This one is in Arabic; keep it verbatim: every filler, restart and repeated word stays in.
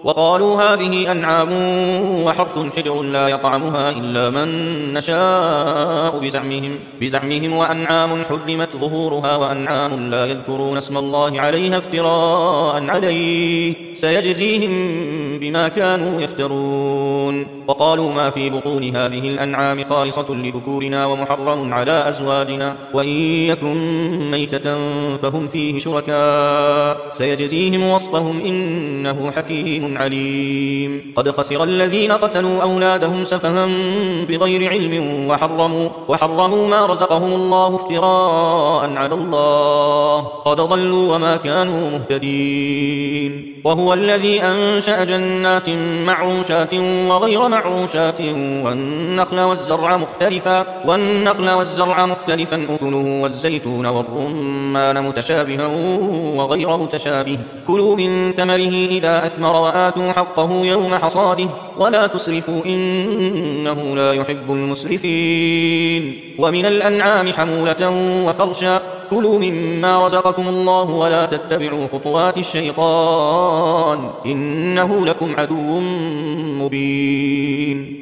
وقالوا هذه أنعام وحرث حجر لا يطعمها إلا من نشاء بزعمهم, بزعمهم وأنعام حرمت ظهورها وأنعام لا يذكرون اسم الله عليها افتراء عليه سيجزيهم بما كانوا يفترون. وقالوا ما في بطون هذه الأنعام خالصة لذكورنا ومحرم على أزواجنا وإن يكن ميتة فهم فيه شركاء سيجزيهم وصفهم إنه حكيم عليم. قد خسر الذين قتلوا أولادهم سفها بغير علم وحرموا, وحرموا ما رزقهم الله افتراء على الله قد ضلوا وما كانوا مهتدين. وهو الذي أنشأ جنات معروشات وغير معروشات والنخل والزرع مختلفا, والنخل والزرع مختلفا أكله والزيتون والرمان متشابها وغير متشابه كلوا من ثمره إذا أثمر وآتوا حقه يوم حصاده ولا تسرفوا إنه لا يحب المسرفين. ومن الأنعام حمولة وفرشا كلوا مما رزقكم الله ولا تتبعوا خطوات الشيطان إنه لكم عدو مبين.